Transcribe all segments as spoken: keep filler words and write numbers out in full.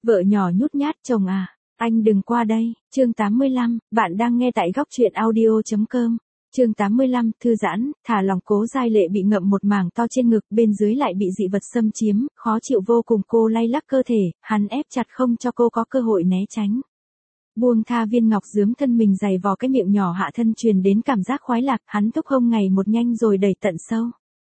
Vợ nhỏ nhút nhát, chồng à, anh đừng qua đây. Chương tám mươi lăm, bạn đang nghe tại góc truyện audio chấm com. Chương tám mươi lăm, thư giãn, thả lỏng. Cố Giai Lệ bị ngậm một mảng to trên ngực, bên dưới lại bị dị vật xâm chiếm, khó chịu vô cùng. Cô lay lắc cơ thể, hắn ép chặt không cho cô có cơ hội né tránh. Buông tha viên ngọc dướm thân mình dày vò cái miệng nhỏ hạ thân truyền đến cảm giác khoái lạc, hắn thúc hông ngày một nhanh rồi đẩy tận sâu.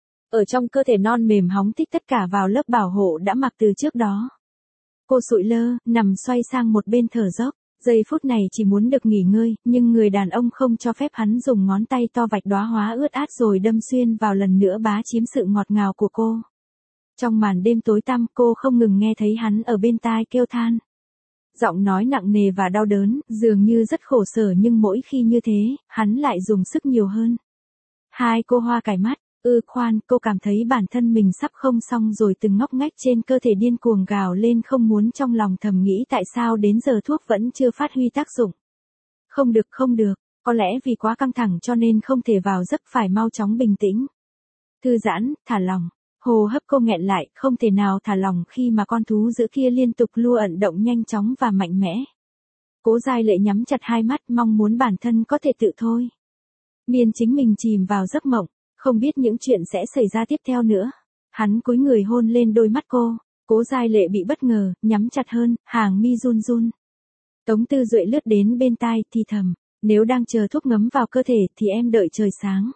Ở trong cơ thể non mềm hóng thích tất cả vào lớp bảo hộ đã mặc từ trước đó. Cô sụi lơ, nằm xoay sang một bên thở dốc, giây phút này chỉ muốn được nghỉ ngơi, nhưng người đàn ông không cho phép hắn dùng ngón tay to vạch đóa hoa ướt át rồi đâm xuyên vào lần nữa bá chiếm sự ngọt ngào của cô. Trong màn đêm tối tăm, cô không ngừng nghe thấy hắn ở bên tai kêu than. Giọng nói nặng nề và đau đớn, dường như rất khổ sở nhưng mỗi khi như thế, hắn lại dùng sức nhiều hơn. Hai cô hoa cải mắt. Ư khoan, cô cảm thấy bản thân mình sắp không xong rồi, từng ngóc ngách trên cơ thể điên cuồng gào lên không muốn, trong lòng thầm nghĩ tại sao đến giờ thuốc vẫn chưa phát huy tác dụng. Không được không được, có lẽ vì quá căng thẳng cho nên không thể vào giấc, phải mau chóng bình tĩnh. Thư giãn, thả lỏng, hô hấp cô nghẹn lại, không thể nào thả lỏng khi mà con thú dữ kia liên tục lua ẩn động nhanh chóng và mạnh mẽ. Cố Giai Lệ nhắm chặt hai mắt, mong muốn bản thân có thể tự thôi miên chính mình chìm vào giấc mộng. Không biết những chuyện sẽ xảy ra tiếp theo nữa. Hắn cúi người hôn lên đôi mắt cô. Cố Giai Lệ bị bất ngờ, nhắm chặt hơn, hàng mi run run. Tống Tư Duệ lướt đến bên tai, thì thầm, nếu đang chờ thuốc ngấm vào cơ thể thì em đợi trời sáng.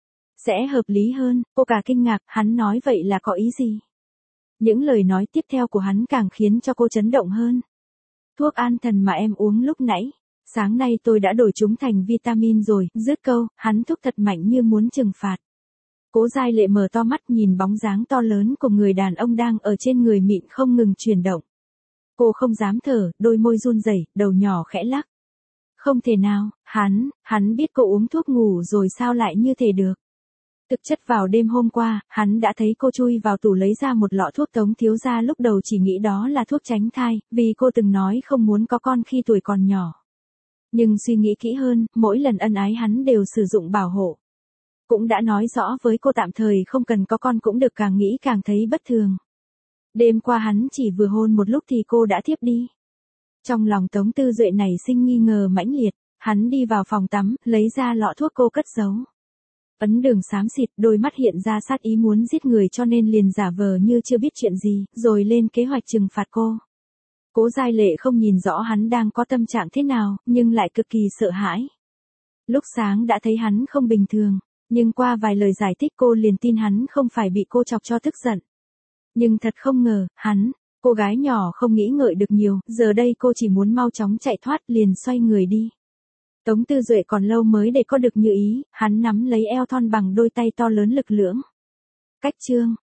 Sẽ hợp lý hơn. Cô cả kinh ngạc, hắn nói vậy là có ý gì? Những lời nói tiếp theo của hắn càng khiến cho cô chấn động hơn. Thuốc an thần mà em uống lúc nãy, sáng nay tôi đã đổi chúng thành vitamin rồi. Dứt câu, hắn thúc thật mạnh như muốn trừng phạt. Cố Giai Lệ mở to mắt nhìn bóng dáng to lớn của người đàn ông đang ở trên người mịn không ngừng chuyển động. Cô không dám thở, đôi môi run rẩy, đầu nhỏ khẽ lắc. Không thể nào, hắn, hắn biết cô uống thuốc ngủ rồi sao lại như thế được. Thực chất vào đêm hôm qua, hắn đã thấy cô chui vào tủ lấy ra một lọ thuốc. Tống thiếu gia lúc đầu chỉ nghĩ đó là thuốc tránh thai, vì cô từng nói không muốn có con khi tuổi còn nhỏ. Nhưng suy nghĩ kỹ hơn, mỗi lần ân ái hắn đều sử dụng bảo hộ. Cũng đã nói rõ với cô tạm thời không cần có con cũng được, càng nghĩ càng thấy bất thường. Đêm qua hắn chỉ vừa hôn một lúc thì cô đã thiếp đi. Trong lòng Tống Tư Duệ nảy sinh nghi ngờ mãnh liệt, hắn đi vào phòng tắm, lấy ra lọ thuốc cô cất giấu. Ấn Đường xám xịt, đôi mắt hiện ra sát ý muốn giết người cho nên liền giả vờ như chưa biết chuyện gì, rồi lên kế hoạch trừng phạt cô. Cố Giai Lệ không nhìn rõ hắn đang có tâm trạng thế nào, nhưng lại cực kỳ sợ hãi. Lúc sáng đã thấy hắn không bình thường. Nhưng qua vài lời giải thích cô liền tin hắn không phải bị cô chọc cho tức giận. Nhưng thật không ngờ, hắn, cô gái nhỏ không nghĩ ngợi được nhiều, giờ đây cô chỉ muốn mau chóng chạy thoát, liền xoay người đi. Tống Tư Duệ còn lâu mới để có được như ý, hắn nắm lấy eo thon bằng đôi tay to lớn lực lưỡng. Cách chương,